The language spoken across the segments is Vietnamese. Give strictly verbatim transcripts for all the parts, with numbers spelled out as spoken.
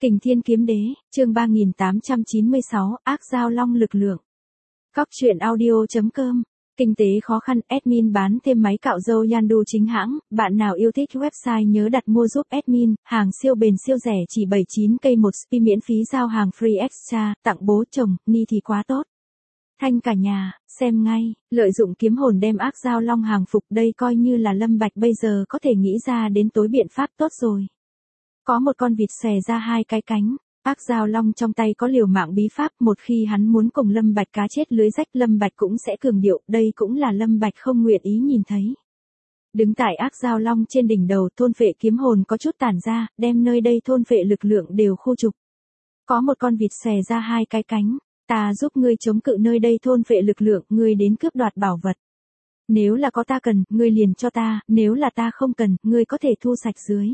Kình Thiên Kiếm Đế, chương ba nghìn tám trăm chín mươi sáu, Ác Giao Long lực lượng. Cóc truyện audio chấm com. Kinh tế khó khăn, admin bán thêm máy cạo râu Yandu chính hãng, bạn nào yêu thích website nhớ đặt mua giúp admin, hàng siêu bền siêu rẻ chỉ bảy mươi chín cây một spi miễn phí giao hàng free extra, tặng bố chồng, ni thì quá tốt. Thanh cả nhà, xem ngay, lợi dụng kiếm hồn đem Ác Giao Long hàng phục đây coi như là Lâm Bạch bây giờ có thể nghĩ ra đến tối biện pháp tốt rồi. Có một con vịt xòe ra hai cái cánh, Ác Giao Long trong tay có liều mạng bí pháp, một khi hắn muốn cùng Lâm Bạch cá chết lưới rách Lâm Bạch cũng sẽ cường điệu, đây cũng là Lâm Bạch không nguyện ý nhìn thấy. Đứng tại Ác Giao Long trên đỉnh đầu, thôn phệ kiếm hồn có chút tản ra, đem nơi đây thôn phệ lực lượng đều khu trục. Có một con vịt xòe ra hai cái cánh, ta giúp ngươi chống cự nơi đây thôn phệ lực lượng, ngươi đến cướp đoạt bảo vật. Nếu là có ta cần, ngươi liền cho ta, nếu là ta không cần, ngươi có thể thu sạch dưới.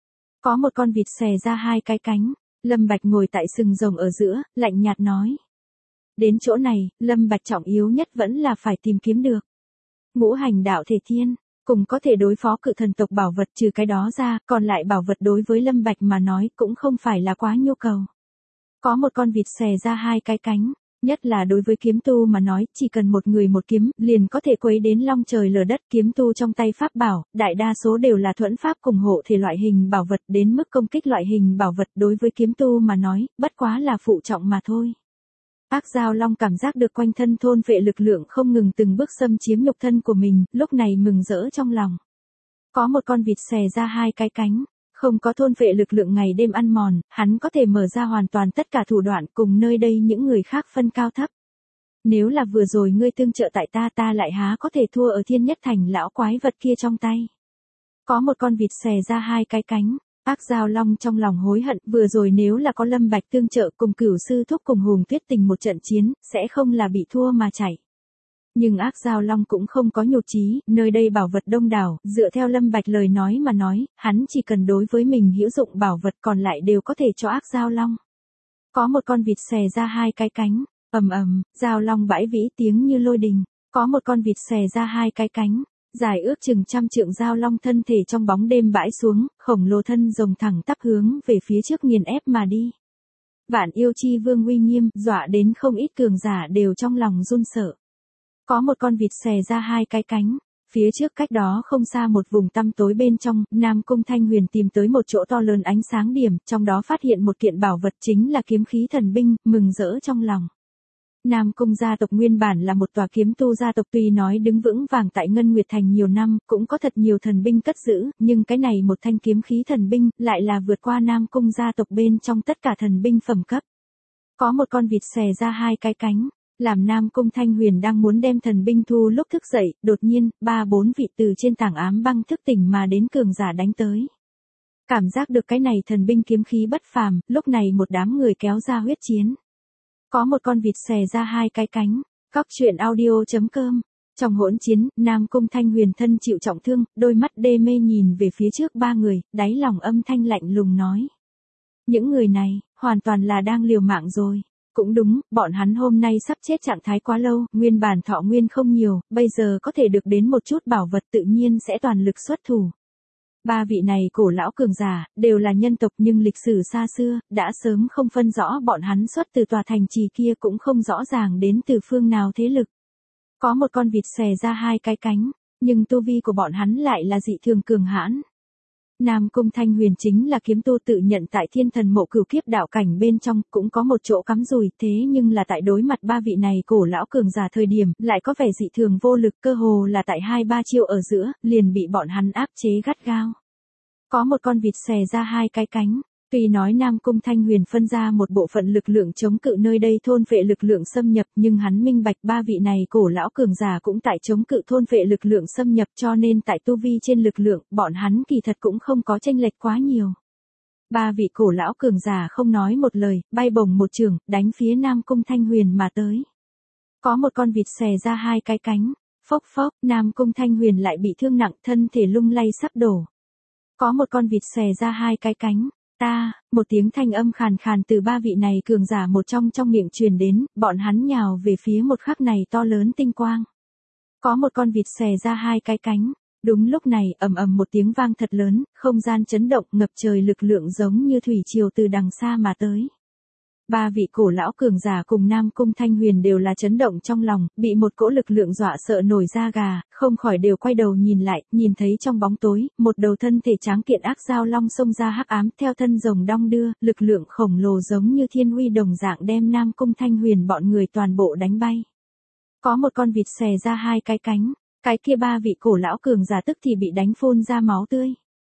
Có một con vịt xòe ra hai cái cánh, Lâm Bạch ngồi tại sừng rồng ở giữa, lạnh nhạt nói. Đến chỗ này, Lâm Bạch trọng yếu nhất vẫn là phải tìm kiếm được ngũ hành đạo thể thiên, cùng có thể đối phó cự thần tộc bảo vật, trừ cái đó ra, còn lại bảo vật đối với Lâm Bạch mà nói cũng không phải là quá nhu cầu. Có một con vịt xòe ra hai cái cánh, nhất là đối với kiếm tu mà nói, chỉ cần một người một kiếm, liền có thể quấy đến long trời lở đất. Kiếm tu trong tay pháp bảo, đại đa số đều là thuẫn pháp cùng hộ thể loại hình bảo vật, đến mức công kích loại hình bảo vật đối với kiếm tu mà nói, bất quá là phụ trọng mà thôi. Ác Giao Long cảm giác được quanh thân thôn phệ lực lượng không ngừng từng bước xâm chiếm nhục thân của mình, lúc này mừng rỡ trong lòng. Có một con vịt xòe ra hai cái cánh, không có thôn phệ lực lượng ngày đêm ăn mòn, hắn có thể mở ra hoàn toàn tất cả thủ đoạn cùng nơi đây những người khác phân cao thấp. Nếu là vừa rồi ngươi tương trợ tại ta ta lại há có thể thua ở Thiên Nhất Thành lão quái vật kia trong tay. Có một con vịt xòe ra hai cái cánh, Ác Giao Long trong lòng hối hận, vừa rồi nếu là có Lâm Bạch tương trợ cùng Cửu Sư Thúc cùng Hùng Tuyết Tình một trận chiến, sẽ không là bị thua mà chạy. Nhưng Ác Giao Long cũng không có nhụt chí, nơi đây bảo vật đông đảo, dựa theo Lâm Bạch lời nói mà nói, hắn chỉ cần đối với mình hữu dụng bảo vật còn lại đều có thể cho Ác Giao Long. Có một con vịt xòe ra hai cái cánh, ầm ầm, Giao Long bãi vĩ tiếng như lôi đình. Có một con vịt xòe ra hai cái cánh, dài ước chừng trăm trượng Giao Long thân thể trong bóng đêm bãi xuống, khổng lồ thân rồng thẳng tắp hướng về phía trước nghiền ép mà đi. Vạn Yêu Chi Vương uy nghiêm, dọa đến không ít cường giả đều trong lòng run sợ. Có một con vịt xòe ra hai cái cánh, phía trước cách đó không xa một vùng tăm tối bên trong, Nam Cung Thanh Huyền tìm tới một chỗ to lớn ánh sáng điểm, trong đó phát hiện một kiện bảo vật chính là kiếm khí thần binh, mừng rỡ trong lòng. Nam Cung gia tộc nguyên bản là một tòa kiếm tu gia tộc, tuy nói đứng vững vàng tại Ngân Nguyệt Thành nhiều năm, cũng có thật nhiều thần binh cất giữ, nhưng cái này một thanh kiếm khí thần binh, lại là vượt qua Nam Cung gia tộc bên trong tất cả thần binh phẩm cấp. Có một con vịt xòe ra hai cái cánh, làm Nam Cung Thanh Huyền đang muốn đem thần binh thu lúc thức dậy, đột nhiên, ba bốn vị từ trên tảng ám băng thức tỉnh mà đến cường giả đánh tới. Cảm giác được cái này thần binh kiếm khí bất phàm, lúc này một đám người kéo ra huyết chiến. Có một con vịt xòe ra hai cái cánh, cóc truyện audio chấm com. Trong hỗn chiến, Nam Cung Thanh Huyền thân chịu trọng thương, đôi mắt đê mê nhìn về phía trước ba người, đáy lòng âm thanh lạnh lùng nói. Những người này, hoàn toàn là đang liều mạng rồi. Cũng đúng, bọn hắn hôm nay sắp chết trạng thái quá lâu, nguyên bản thọ nguyên không nhiều, bây giờ có thể được đến một chút bảo vật tự nhiên sẽ toàn lực xuất thủ. Ba vị này cổ lão cường giả, đều là nhân tộc nhưng lịch sử xa xưa, đã sớm không phân rõ bọn hắn xuất từ tòa thành trì kia cũng không rõ ràng đến từ phương nào thế lực. Có một con vịt xòe ra hai cái cánh, nhưng tu vi của bọn hắn lại là dị thường cường hãn. Nam Cung Thanh Huyền chính là kiếm tu tự nhận tại Thiên Thần Mộ Cửu Kiếp đạo cảnh bên trong, cũng có một chỗ cắm rùi, thế nhưng là tại đối mặt ba vị này cổ lão cường giả thời điểm, lại có vẻ dị thường vô lực, cơ hồ là tại hai ba chiêu ở giữa, liền bị bọn hắn áp chế gắt gao. Có một con vịt xòe ra hai cái cánh, tuy nói Nam Cung Thanh Huyền phân ra một bộ phận lực lượng chống cự nơi đây thôn phệ lực lượng xâm nhập, nhưng hắn minh bạch ba vị này cổ lão cường giả cũng tại chống cự thôn phệ lực lượng xâm nhập, cho nên tại tu vi trên lực lượng, bọn hắn kỳ thật cũng không có chênh lệch quá nhiều. Ba vị cổ lão cường giả không nói một lời, bay bổng một trường, đánh phía Nam Cung Thanh Huyền mà tới. Có một con vịt xòe ra hai cái cánh, phốc phốc, Nam Cung Thanh Huyền lại bị thương nặng, thân thể lung lay sắp đổ. Có một con vịt xòe ra hai cái cánh, ta, một tiếng thanh âm khàn khàn từ ba vị này cường giả một trong trong miệng truyền đến, bọn hắn nhào về phía một khắc này to lớn tinh quang. Có một con vịt xòe ra hai cái cánh, Đúng lúc này, ầm ầm một tiếng vang thật lớn, không gian chấn động, ngập trời lực lượng giống như thủy triều từ đằng xa mà tới. Ba vị cổ lão cường giả cùng Nam Cung Thanh Huyền đều là chấn động trong lòng, bị một cỗ lực lượng dọa sợ nổi da gà, không khỏi đều quay đầu nhìn lại, nhìn thấy trong bóng tối, một đầu thân thể tráng kiện ác dao long xông ra hắc ám, theo thân rồng đong đưa, lực lượng khổng lồ giống như thiên uy đồng dạng đem Nam Cung Thanh Huyền bọn người toàn bộ đánh bay. Có một con vịt xòe ra hai cái cánh, cái kia ba vị cổ lão cường giả tức thì bị đánh phun ra máu tươi.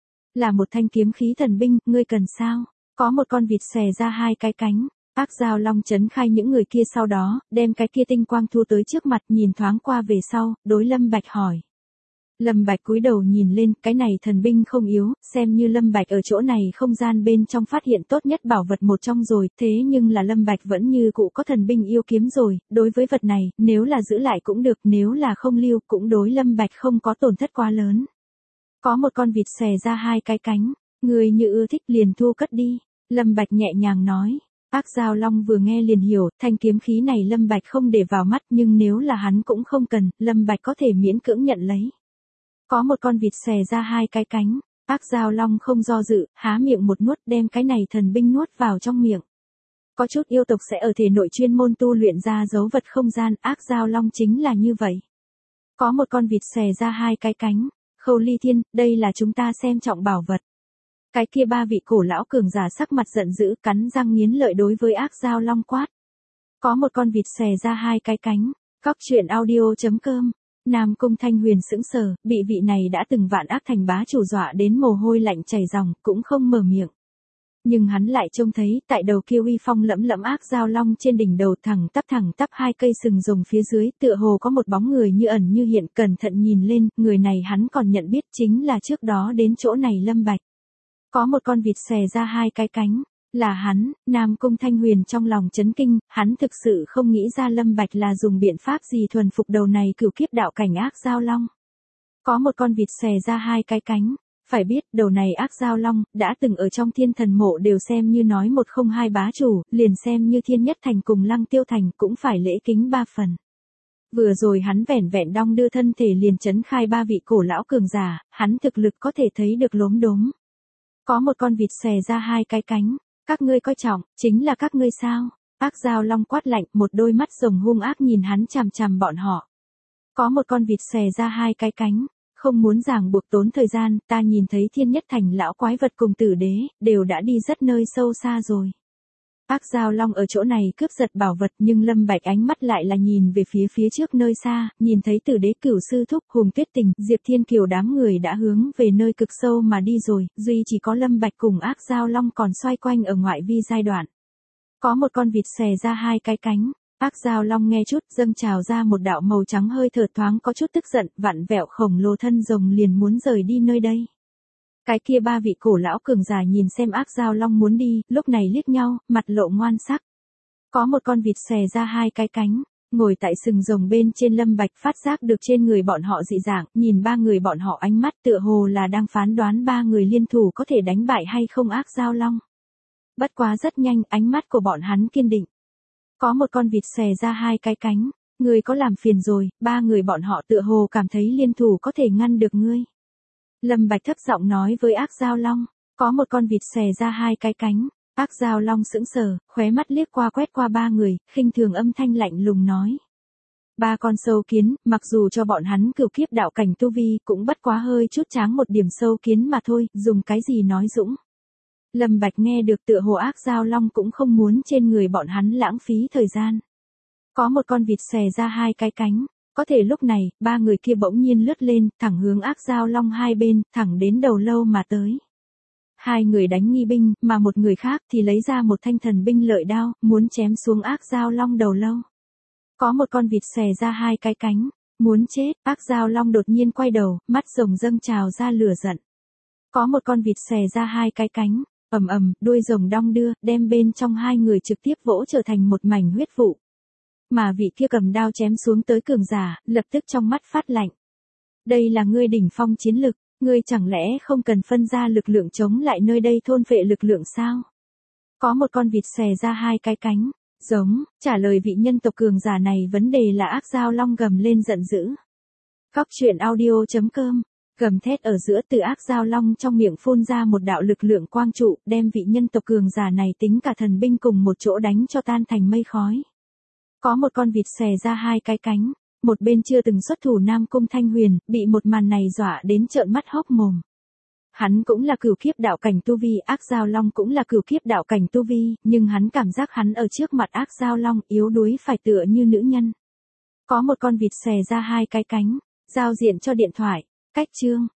Là một thanh kiếm khí thần binh, ngươi cần sao? Có một con vịt xòe ra hai cái cánh. Ác dao long chấn khai những người kia sau đó, đem cái kia tinh quang thu tới trước mặt, nhìn thoáng qua về sau, đối Lâm Bạch hỏi. Lâm Bạch cúi đầu nhìn lên, cái này thần binh không yếu, xem như Lâm Bạch ở chỗ này không gian bên trong phát hiện tốt nhất bảo vật một trong rồi, thế nhưng là Lâm Bạch vẫn như cũ có thần binh yêu kiếm rồi, đối với vật này, nếu là giữ lại cũng được, nếu là không lưu, cũng đối Lâm Bạch không có tổn thất quá lớn. Có một con vịt xòe ra hai cái cánh, người như ưa thích liền thu cất đi, Lâm Bạch nhẹ nhàng nói. Ác dao long vừa nghe liền hiểu, thanh kiếm khí này Lâm Bạch không để vào mắt, nhưng nếu là hắn cũng không cần, Lâm Bạch có thể miễn cưỡng nhận lấy. Có một con vịt xòe ra hai cái cánh, ác dao long không do dự, há miệng một nuốt đem cái này thần binh nuốt vào trong miệng. Có chút yêu tộc sẽ ở thể nội chuyên môn tu luyện ra dấu vật không gian, ác dao long chính là như vậy. Có một con vịt xòe ra hai cái cánh, Khâu Ly Thiên, đây là chúng ta xem trọng bảo vật. Cái kia ba vị cổ lão cường giả sắc mặt giận dữ, cắn răng nghiến lợi đối với ác dao long quát. Có một con vịt xòe ra hai cái cánh, Cóc truyện audio chấm com. Nam Cung Thanh Huyền sững sờ, bị vị này đã từng vạn ác thành bá chủ dọa đến mồ hôi lạnh chảy ròng, cũng không mở miệng. Nhưng hắn lại trông thấy, tại đầu kia uy phong lẫm lẫm ác dao long trên đỉnh đầu thẳng tắp thẳng tắp hai cây sừng rồng phía dưới, tựa hồ có một bóng người như ẩn như hiện, cẩn thận nhìn lên, người này hắn còn nhận biết chính là trước đó đến chỗ này Lâm Bạch. Có một con vịt xòe ra hai cái cánh, là hắn, Nam Cung Thanh Huyền trong lòng chấn kinh, hắn thực sự không nghĩ ra Lâm Bạch là dùng biện pháp gì thuần phục đầu này cửu kiếp đạo cảnh ác dao long. Có một con vịt xòe ra hai cái cánh, phải biết đầu này ác dao long, đã từng ở trong thiên thần mộ đều xem như nói một không hai bá chủ, liền xem như thiên nhất thành cùng lăng tiêu thành cũng phải lễ kính ba phần. Vừa rồi hắn vẻn vẹn đong đưa thân thể liền chấn khai ba vị cổ lão cường giả, hắn thực lực có thể thấy được lốm đốm. Có một con vịt xòe ra hai cái cánh, các ngươi coi trọng, chính là các ngươi sao? Ác dao long quát lạnh, một đôi mắt rồng hung ác nhìn hắn chằm chằm bọn họ. Có một con vịt xòe ra hai cái cánh, không muốn ràng buộc tốn thời gian, ta nhìn thấy thiên nhất thành lão quái vật cùng tử đế, đều đã đi rất nơi sâu xa rồi. Ác dao long ở chỗ này cướp giật bảo vật, nhưng Lâm Bạch ánh mắt lại là nhìn về phía phía trước nơi xa, nhìn thấy tử đế cửu sư thúc Hùng Tuyết Tình, Diệp Thiên Kiều đám người đã hướng về nơi cực sâu mà đi rồi, duy chỉ có Lâm Bạch cùng ác dao long còn xoay quanh ở ngoại vi giai đoạn. Có một con vịt xòe ra hai cái cánh, ác dao long nghe chút dâng trào ra một đạo màu trắng hơi thở thoáng có chút tức giận, vặn vẹo khổng lồ thân rồng liền muốn rời đi nơi đây. Cái kia ba vị cổ lão cường giả nhìn xem ác dao long muốn đi, lúc này liếc nhau, mặt lộ ngoan sắc. Có một con vịt xòe ra hai cái cánh, ngồi tại sừng rồng bên trên Lâm Bạch phát giác được trên người bọn họ dị dạng, nhìn ba người bọn họ ánh mắt tựa hồ là đang phán đoán ba người liên thủ có thể đánh bại hay không ác dao long. Bất quá rất nhanh, ánh mắt của bọn hắn kiên định. Có một con vịt xòe ra hai cái cánh, người có làm phiền rồi, ba người bọn họ tựa hồ cảm thấy liên thủ có thể ngăn được ngươi. Lâm Bạch thấp giọng nói với ác dao long, có một con vịt xòe ra hai cái cánh, ác dao long sững sờ, khóe mắt liếc qua quét qua ba người, khinh thường âm thanh lạnh lùng nói. Ba con sâu kiến, mặc dù cho bọn hắn cửu kiếp đạo cảnh tu vi, cũng bất quá hơi chút tráng một điểm sâu kiến mà thôi, dùng cái gì nói dũng. Lâm Bạch nghe được tựa hồ ác dao long cũng không muốn trên người bọn hắn lãng phí thời gian. Có một con vịt xòe ra hai cái cánh. Có thể lúc này, ba người kia bỗng nhiên lướt lên, thẳng hướng ác dao long hai bên, thẳng đến đầu lâu mà tới. Hai người đánh nghi binh, mà một người khác thì lấy ra một thanh thần binh lợi đao, muốn chém xuống ác dao long đầu lâu. Có một con vịt xòe ra hai cái cánh, muốn chết, ác dao long đột nhiên quay đầu, mắt rồng dâng trào ra lửa giận. Có một con vịt xòe ra hai cái cánh, ầm ầm, đuôi rồng đong đưa, đem bên trong hai người trực tiếp vỗ trở thành một mảnh huyết vụ. Mà vị kia cầm đao chém xuống tới cường giả, lập tức trong mắt phát lạnh. Đây là ngươi đỉnh phong chiến lực, ngươi chẳng lẽ không cần phân ra lực lượng chống lại nơi đây thôn phệ lực lượng sao? Có một con vịt xòe ra hai cái cánh, giống, trả lời vị nhân tộc cường giả này vấn đề là ác dao long gầm lên giận dữ. Cóc truyện audio chấm com Gầm thét ở giữa, từ ác giao long trong miệng phun ra một đạo lực lượng quang trụ, đem vị nhân tộc cường giả này tính cả thần binh cùng một chỗ đánh cho tan thành mây khói. Có một con vịt xòe ra hai cái cánh, một bên chưa từng xuất thủ Nam Cung Thanh Huyền, bị một màn này dọa đến trợn mắt hốc mồm. Hắn cũng là cửu kiếp đạo cảnh tu vi, ác giao long cũng là cửu kiếp đạo cảnh tu vi, nhưng hắn cảm giác hắn ở trước mặt ác giao long yếu đuối phải tựa như nữ nhân. Có một con vịt xòe ra hai cái cánh, giao diện cho điện thoại, cách chương.